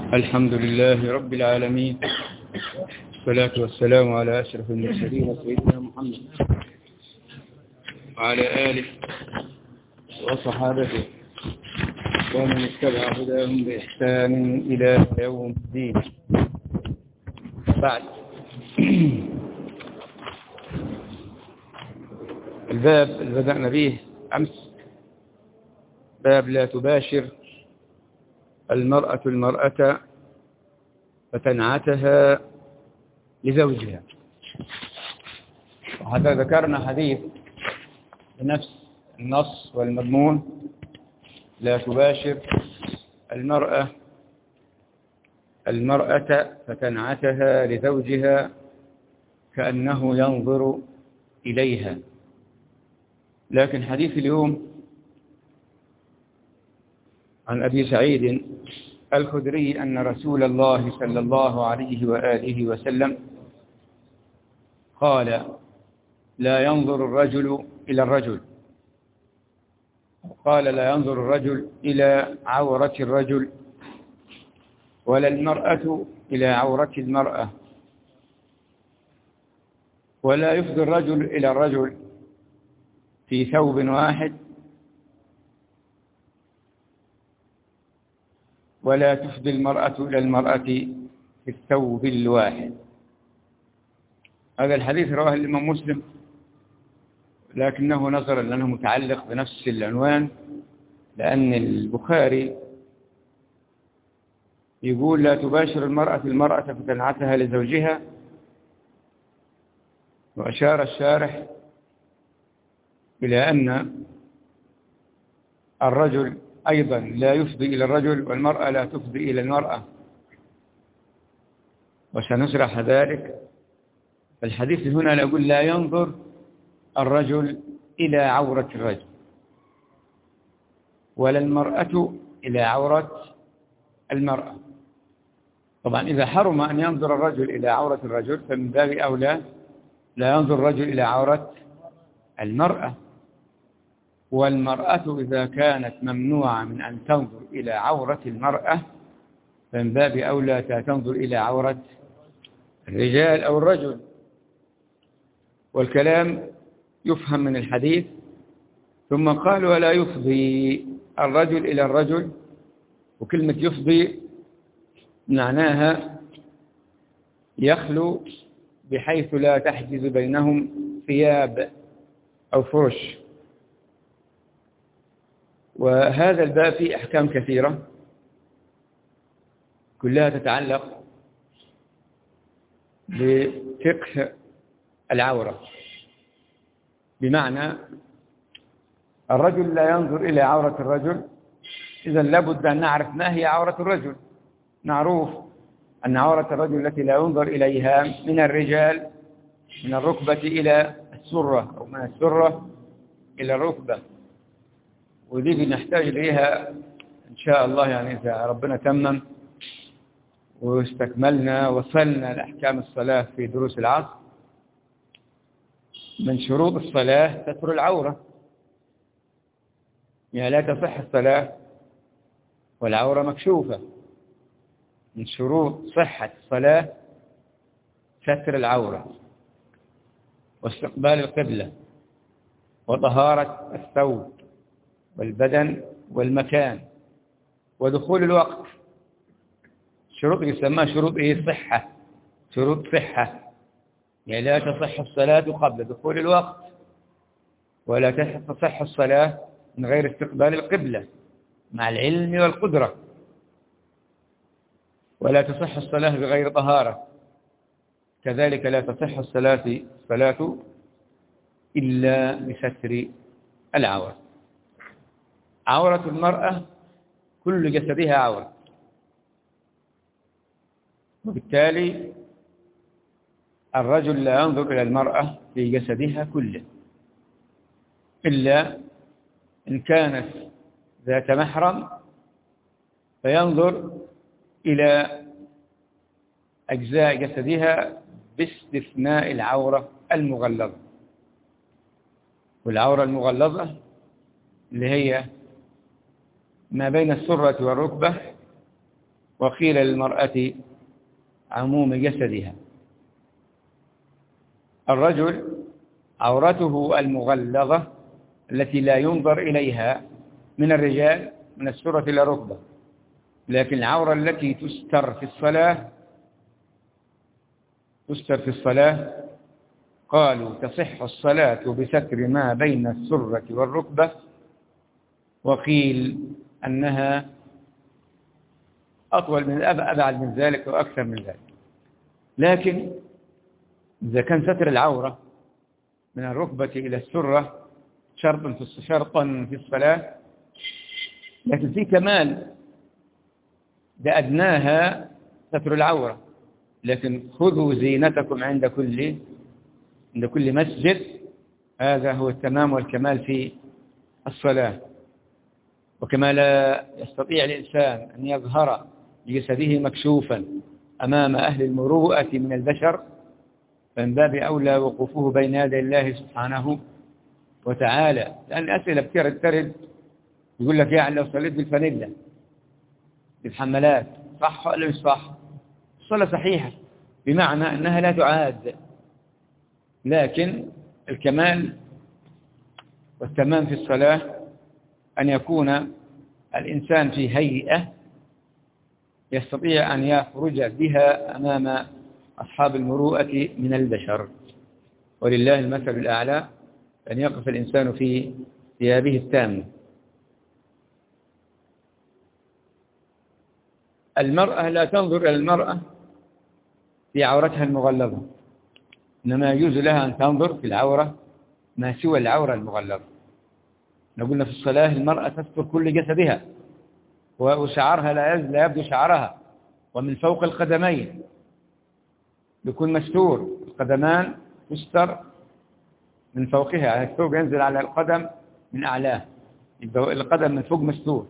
الحمد لله رب العالمين، والصلاة والسلام على أشرف المرسلين سيدنا محمد وعلى آله وصحابته ومن اتبع هداهم بإحسان إلى يوم الدين. بعد الباب اللي بدأنا به أمس باب لا تباشر المرأة فتنعتها لزوجها. وحتى ذكرنا حديث بنفس النص والمضمون: لا تباشر المرأة فتنعتها لزوجها كأنه ينظر إليها. لكن حديث اليوم عن أبي سعيد الخدري أن رسول الله صلى الله عليه وآله وسلم قال: لا ينظر الرجل إلى الرجل، قال: لا ينظر الرجل إلى عورة الرجل، ولا المرأة إلى عورة المرأة، ولا يفضي الرجل إلى الرجل في ثوب واحد، ولا تفضي المرأة إلى المرأة في الثوب الواحد. هذا الحديث رواه الإمام مسلم، لكنه نظرا لأنه متعلق بنفس العنوان، لأن البخاري يقول: لا تباشر المرأة فتنعتها لزوجها. وأشار الشارح إلى أن الرجل أيضا لا يفضي إلى الرجل، والمرأة لا تفضي إلى المرأة، وسنشرح ذلك. الحديث هنا نقول: لا ينظر الرجل إلى عورة الرجل، ولا المرأة إلى عورة المرأة. طبعا إذا حرم أن ينظر الرجل إلى عورة الرجل فمن باب أولى لا ينظر الرجل إلى عورة المرأة، والمرأة إذا كانت ممنوعة من أن تنظر إلى عورة المرأة فمن باب أولى تنظر إلى عورة الرجال أو الرجل. والكلام يفهم من الحديث. ثم قال: ولا يفضي الرجل إلى الرجل. وكلمة يفضي معناها يخلو بحيث لا تحجز بينهم ثياب أو فرش. وهذا الباب فيه أحكام كثيرة كلها تتعلق بفقه العورة، بمعنى الرجل لا ينظر إلى عورة الرجل، إذن لابد أن نعرف ما هي عورة الرجل. معروف أن عورة الرجل التي لا ينظر إليها من الرجال من الركبة إلى السرة، أو من السرة إلى الركبة، ودي بنحتاج إليها إن شاء الله، يعني إذا ربنا تمم واستكملنا وصلنا لأحكام الصلاة في دروس العصر. من شروط الصلاة ستر العورة، يعني لا تصح الصلاة والعورة مكشوفة. من شروط صحة الصلاة ستر العورة، واستقبال القبلة، وطهارة الثوب والبدن والمكان، ودخول الوقت. شروط يسمى شروط صحة، شروط صحة. يعني لا تصح الصلاة قبل دخول الوقت، ولا تصح الصلاة من غير استقبال القبلة مع العلم والقدرة، ولا تصح الصلاة بغير طهارة. كذلك لا تصح الصلاة إلا بستر العورة. عورة المرأة كل جسدها عورة، وبالتالي الرجل لا ينظر إلى المرأة في جسدها كله، إلا إن كانت ذات محرم فينظر إلى أجزاء جسدها باستثناء العورة المغلظة. والعورة المغلظة اللي هي ما بين السرة والركبة وقيل للمرأة عموم جسدها. الرجل عورته المغلظة التي لا ينظر إليها من الرجال من السرة إلى الركبة، لكن العورة التي تستر في الصلاة قالوا تصح الصلاة بستر ما بين السرة والركبة، وقيل أنها أطول من أبعد من ذلك وأكثر من ذلك. لكن إذا كان ستر العورة من الركبة إلى السرة شرطا في الصلاة، لكن في كمال ده أدناها ستر العورة، لكن خذوا زينتكم عند كل مسجد، هذا هو التمام والكمال في الصلاة. وكما لا يستطيع الإنسان أن يظهر بجسده مكشوفا أمام أهل المروءة من البشر، فمن باب أولى وقوفه بين يدي الله سبحانه وتعالى. لأن الأسئلة ترد يقول لك يعني لو صليت بالفانيلا بالحملات صح ولا مش صح؟ الصلاة صحيحة بمعنى أنها لا تعاد، لكن الكمال والتمام في الصلاة أن يكون الإنسان في هيئة يستطيع أن يخرج بها أمام أصحاب المروءة من البشر، ولله المثل الأعلى أن يقف الإنسان في ثيابه التامة. المرأة لا تنظر إلى المرأة في عورتها المغلظة، إنما يجوز لها أن تنظر في العورة ما سوى العورة المغلظة. قلنا في الصلاة المرأة تستر كل جسدها، وشعرها لا يبدو شعرها، ومن فوق القدمين يكون مستور، القدمان تستر من فوقها، يعني الثوب ينزل على القدم من أعلاه، القدم من فوق مستور،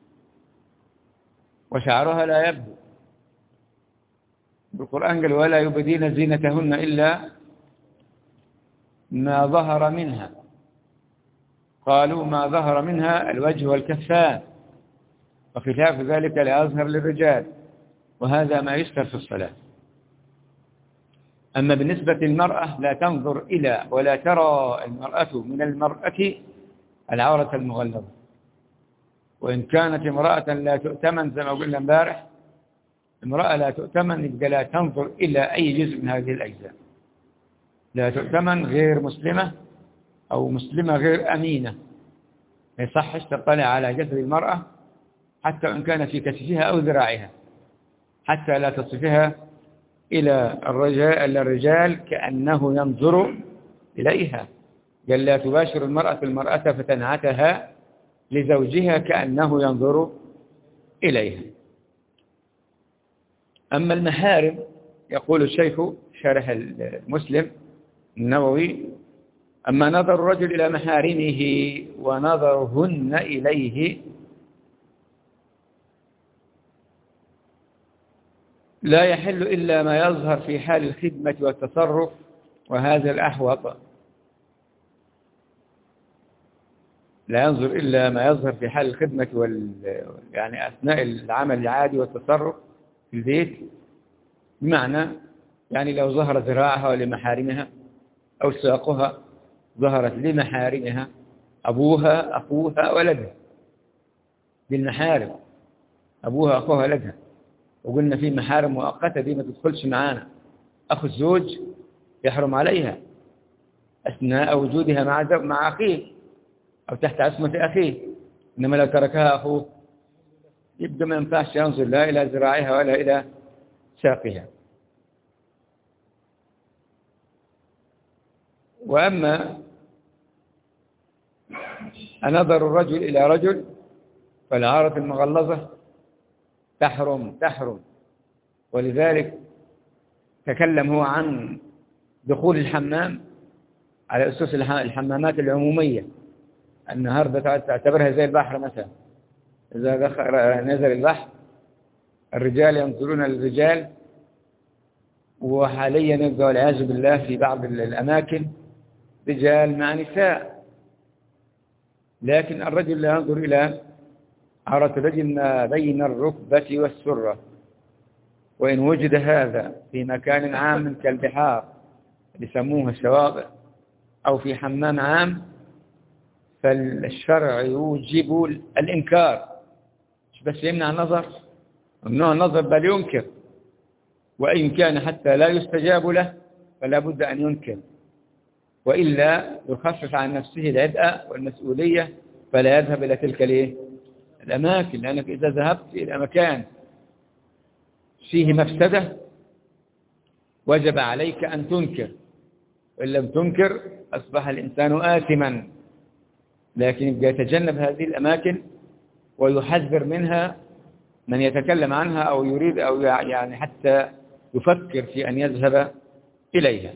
وشعرها لا يبدو. القرآن قال ولا يبدين زينتهن إلا ما ظهر منها، قالوا ما ظهر منها الوجه والكفان، وخلاف ذلك لا يظهر للرجال، وهذا ما يستر في الصلاة. أما بالنسبة للمرأة لا تنظر إلى ولا ترى المرأة من المرأة العورة المغلظة، وإن كانت امرأة لا تؤتمن زي ما قلنا امبارح، امرأة لا تؤتمن يبقى لا تنظر إلى أي جزء من هذه الأجزاء، لا تؤتمن غير مسلمة أو مسلمة غير أمينة، ما يصحش تطلع على جسد المرأة حتى إن كان في كتفها أو ذراعها، حتى لا تصفها إلى الرجال كأنه ينظر إليها. قال لا تباشر المرأة فتنعتها لزوجها كأنه ينظر إليها. أما المحارم يقول الشيخ شارح المسلم النووي أما نظر الرجل إلى محارمه ونظرهن إليه لا يحل إلا ما يظهر في حال الخدمة والتصرف، وهذا الأحوط. لا ينظر إلا ما يظهر في حال الخدمة يعني أثناء العمل العادي والتصرف في البيت، بمعنى يعني لو ظهر ذراعها لمحارمها أو ساقها ظهرت لمحارمها، أبوها أخوها ولدها، بالمحارم أبوها أخوها ولدها. وقلنا في محارم مؤقتة دي ما تدخلش معانا، أخو الزوج يحرم عليها أثناء وجودها مع أخيه أو تحت عصمة أخيه، إنما لو تركها أخوه يبقى ما ينفعش ينظر لا إلى ذراعها ولا إلى ساقها. وأما نظر الرجل إلى رجل فالعارة المغلظة تحرم، ولذلك تكلم هو عن دخول الحمام على أساس الحمامات العمومية، النهاردة تعتبرها زي البحر مثلا، إذا نزل البحر الرجال ينظرون للرجال، وحاليا يبقى والعياذ بالله في بعض الأماكن رجال مع نساء، لكن الرجل لا ينظر إلى عورة الرجل ما بين الركبة والسرة، وإن وجد هذا في مكان عام كالبحار يسموها الشواطئ أو في حمام عام فالشرع يوجب الإنكار، مش بس يمنع النظر، ممنوع النظر بل ينكر، وإن كان حتى لا يستجاب له فلا بد أن ينكر، وإلا يخفف عن نفسه العبء والمسؤولية فلا يذهب إلى تلك الأماكن، لأنك إذا ذهبت إلى مكان فيه مفسدة وجب عليك أن تنكر، وإن لم تنكر أصبح الإنسان آثما. لكن يتجنب هذه الأماكن ويحذر منها من يتكلم عنها أو يريد أو يعني حتى يفكر في أن يذهب إليها.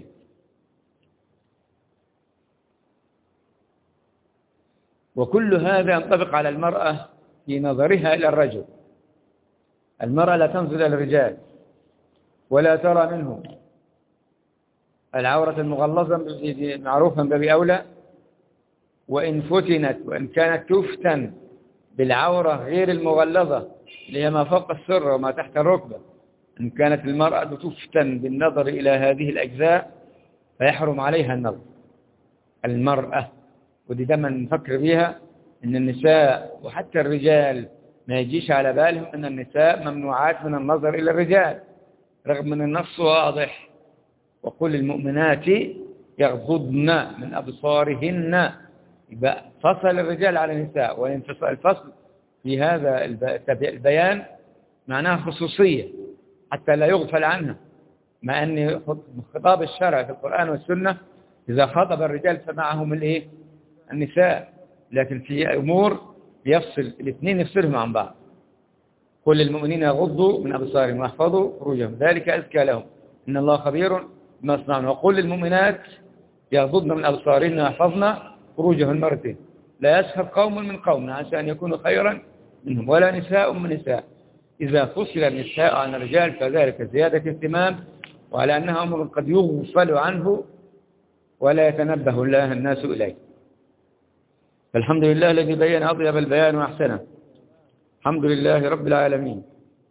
وكل هذا ينطبق على المرأة في نظرها إلى الرجل. المرأة لا تنظر إلى الرجال ولا ترى منهم العورة المغلظة معروفا بأولى، وإن فتنت وإن كانت تفتن بالعورة غير المغلظة اللي هي ما فوق السر وما تحت الركبة، إن كانت المرأة تفتن بالنظر إلى هذه الأجزاء فيحرم عليها النظر. المرأة، ودي دايما نفكر بيها، إن النساء وحتى الرجال ما يجيش على بالهم أن النساء ممنوعات من النظر إلى الرجال، رغم أن النص واضح: وقل المؤمنات يغضضن من أبصارهن. يبقى فصل الرجال على النساء، وينفصل الفصل في هذا البيان معناها خصوصية حتى لا يغفل عنها، مع أن خطاب الشرع في القرآن والسنة إذا خاطب الرجال فمعهم النساء، لكن في أمور يفصل الاثنين، يفصلهم عن بعض. قل للمؤمنين يغضوا من أبصارهم ويحفظوا فروجهم ذلك أزكى لهم إن الله خبير بما يصنعون. وقل للمؤمنات يغضضن من أبصارهن ويحفظن فروجهن مرتين لا يسخر قوم من قوم عسى أن يكونوا خيرا منهم ولا نساء من نساء. إذا فصل النساء عن الرجال فذلك زيادة اهتمام، وعلى أنها أمر قد يغفل عنه ولا يتنبه الله الناس إليه. فالحمد لله الذي بين أطيب البيان وأحسنه. الحمد لله رب العالمين.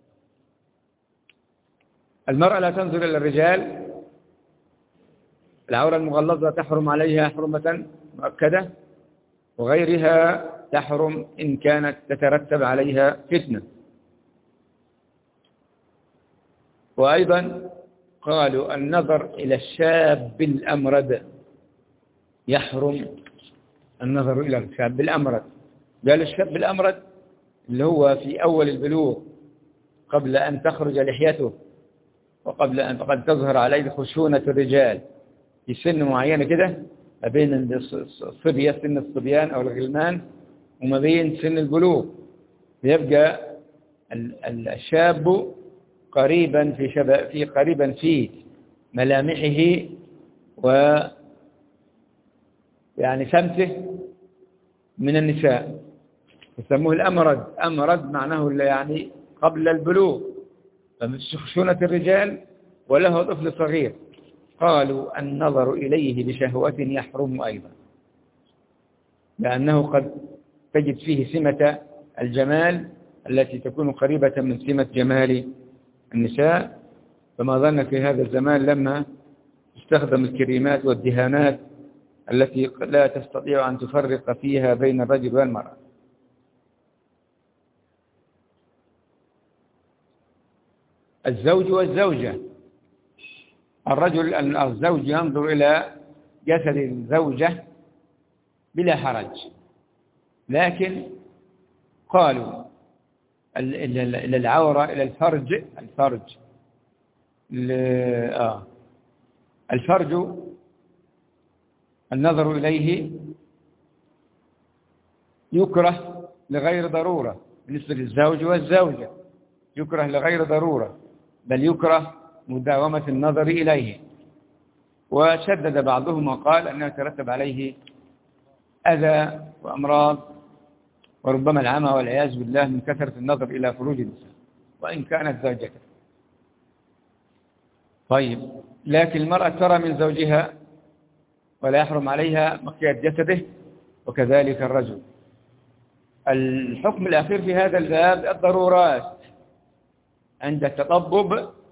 المرأة لا تنظر إلى الرجال، العورة المغلظة تحرم عليها حرمة مؤكدة، وغيرها تحرم إن كانت تترتب عليها فتنة. وأيضا قالوا النظر إلى الشاب الأمرد يحرم، النظر إلى الشاب الأمرد. قال الشاب الأمرد اللي هو في أول البلوغ قبل أن تخرج لحيته وقبل أن قد تظهر عليه خشونة الرجال في سن معينة كده، ما بين الصبية سن الصبيان أو الغلمان وما بين سن البلوغ، يبقى الشاب قريبا في ملامحه و يعني سمته من النساء، يسموه الأمرد. أمرد معناه يعني قبل البلوغ، خشونة الرجال وله طفل صغير. قالوا النظر إليه بشهوة يحرم أيضا، لأنه قد تجد فيه سمة الجمال التي تكون قريبة من سمة جمال النساء. فما ظن في هذا الزمان لما تستخدم الكريمات والدهانات التي لا تستطيع أن تفرق فيها بين الرجل والمرأة. الزوج والزوجة، الزوج ينظر إلى جسد الزوجة بلا حرج، لكن قالوا إلى العورة، إلى الفرج النظر إليه يكره لغير ضرورة. بالنسبة للزوج والزوجة يكره لغير ضرورة، بل يكره مداومة النظر إليه. وشدد بعضهم وقال أنه يترتب عليه أذى وأمراض وربما العمى والعياذ بالله من كثرة النظر إلى فروج النساء وإن كانت زوجته. طيب، لكن المرأة ترى من زوجها ولا يحرم عليها مقياد جسده، وكذلك الرجل. الحكم الأخير في هذا الباب الضرورات. عند التطبب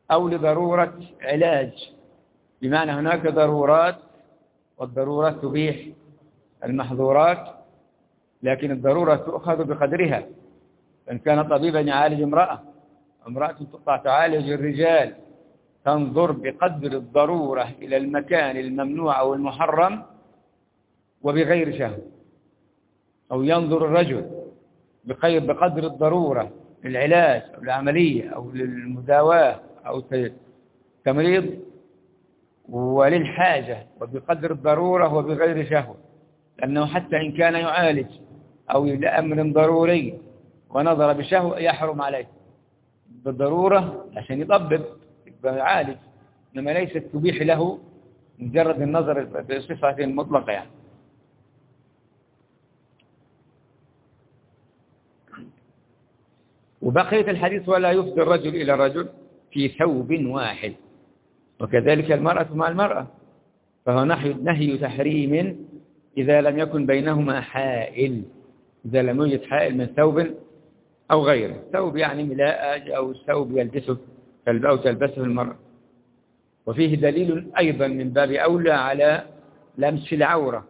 أو لضرورة علاج، بمعنى هناك ضرورات، والضرورات تبيح المحظورات، لكن الضرورة تؤخذ بقدرها. إن كان طبيبا يعالج امرأة تقطع تعالج الرجال، تنظر بقدر الضرورة إلى المكان الممنوع أو المحرم وبغير شهوة، أو ينظر الرجل بقدر الضرورة للعلاج أو العملية أو للمداواة أو تمريض وللحاجة، وبقدر الضرورة وبغير شهوة، لأنه حتى إن كان يعالج أو لأمر ضروري ونظر بشهوة يحرم عليه بالضرورة عشان يطبب يبقى يعالج، إنما ليست تبيح له مجرد النظر بصفة مطلقة يعني. وبقية الحديث ولا يفضي الرجل إلى الرجل في ثوب واحد، وكذلك المرأة مع المرأة، فهو نهي تحريم إذا لم يكن بينهما حائل، إذا لم يوجد حائل من ثوب أو غيره. ثوب يعني ملاءة أو ثوب يلبسه أو تلبسه المرأة. وفيه دليل أيضا من باب أولى على لمس العورة،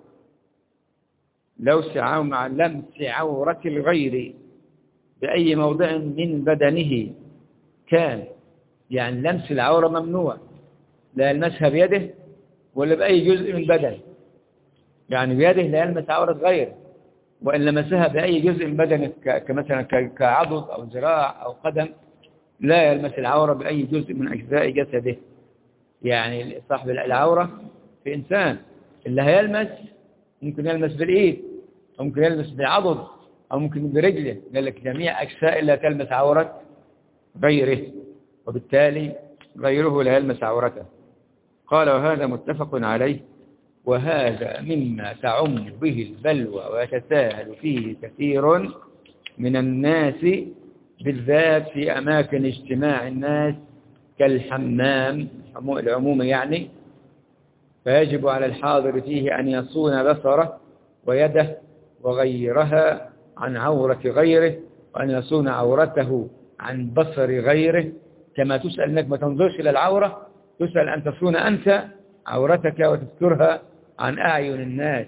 مع لمس عورة الغير بأي موضع من بدنه كان، يعني لمس العورة ممنوع، لا يلمسها بيده ولا بأي جزء من بدنه، يعني بيده لا يلمس عورة غيره، وإن لمسها بأي جزء من بدنه كمثلا كعضد أو ذراع أو قدم لا يلمس العورة بأي جزء من أجزاء جسده. يعني صاحب العورة في إنسان اللي هيلمس ممكن يلمس بالإيد، أو ممكن يلمس بعضد، أو ممكن برجله، قال لك جميع أجزاء لا تلمس عورة غيره، وبالتالي غيره لا يلمس عورته. قال وهذا متفق عليه، وهذا مما تعم به البلوى ويتساهل فيه كثير من الناس، بالذات في أماكن اجتماع الناس كالحمام العموم يعني، فيجب على الحاضر فيه أن يصون بصره ويده وغيرها عن عورة غيره، وأن يصون عورته عن بصر غيره، كما تسأل أنك ما تنظرش إلى العورة، تسأل أن تصون أنت عورتك وتذكرها عن أعين الناس،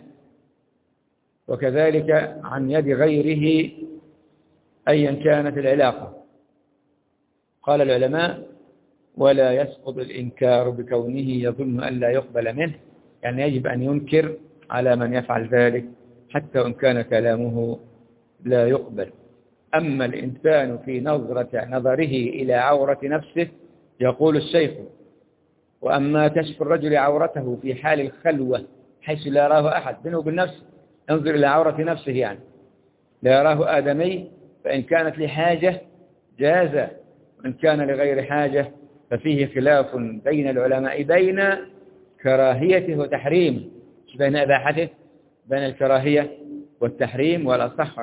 وكذلك عن يد غيره أيا كانت العلاقة. قال العلماء ولا يسقط الإنكار بكونه يظن أن لا يقبل منه، يعني يجب أن ينكر على من يفعل ذلك حتى وإن كان كلامه لا يقبل. أما الإنسان في نظره إلى عورة نفسه يقول الشيخ، وأما كشف الرجل عورته في حال الخلوة حيث لا يراه أحد بينه وبين نفسه، ينظر إلى عورة نفسه يعني لا يراه آدمي، فإن كانت لحاجة جاز، وإن كان لغير حاجة ففيه خلاف بين العلماء بين كراهيته وتحريمه، بين إباحته، بين الكراهية والتحريم. والأصح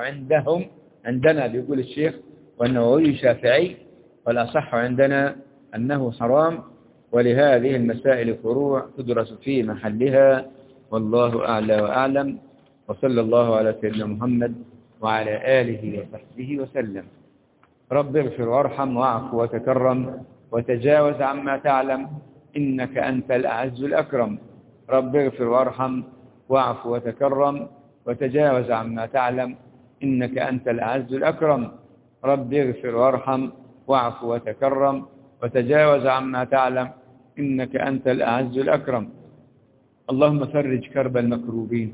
عندنا بيقول الشيخ والنووي الشافعي، والأصح عندنا أنه حرام، ولهذه المسائل فروع تدرس في محلها، والله أعلى وأعلم. وصلى الله على سيدنا محمد وعلى آله وصحبه وسلم. رب اغفر وارحم واعف وتكرم وتجاوز عما تعلم إنك أنت الأعز الأكرم. رب اغفر وارحم واعف وتكرم وتجاوز عما تعلم إنك أنت الأعز الأكرم. رب اغفر وارحم واعف وتكرم وتجاوز عما تعلم إنك أنت الأعز الأكرم. اللهم فرج كرب المكروبين،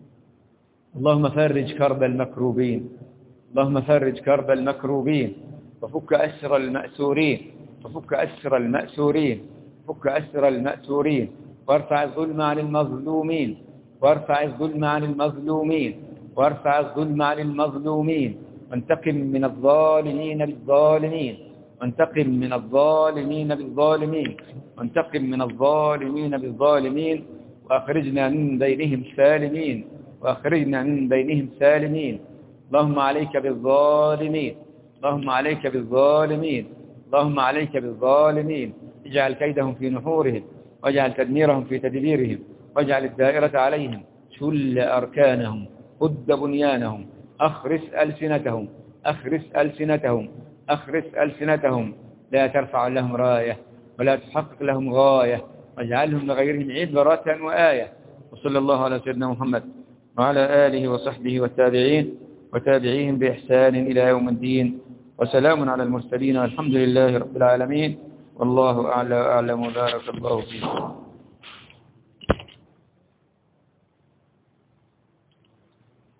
اللهم فرج كرب المكروبين، اللهم فرج كرب المكروبين، وفك أسر المأسورين، وفك أسر المأسورين، فك أسر المأسورين، وارفع الظلم عن المظلومين، وارفع الظلم عن المظلومين، وارفع الظلم عن المظلومين، وانتقم من الظالمين بالظالمين، وانتقم من الظالمين بالظالمين، وانتقم من الظالمين بالظالمين، وأخرجنا من بينهم سالمين، وأخرجنا من بينهم سالمين. اللهم عليك بالظالمين، اللهم عليك بالظالمين، اللهم عليك بالظالمين، اجعل كيدهم في نحورهم، واجعل تدميرهم في تدبيرهم، واجعل الدائرة عليهم شل أركانهم، هد بنيانهم، أخرس ألسنتهم، أخرس ألسنتهم، أخرس ألسنتهم، لا ترفع لهم راية ولا تحقق لهم غاية، واجعلهم لغيرهم عبرة وآية. وصلى الله على سيدنا محمد وعلى آله وصحبه والتابعين وتابعيهم بإحسان إلى يوم الدين، وسلام على المرسلين والحمد لله رب العالمين، والله أعلى وأعلم، وبارك الله فيكم.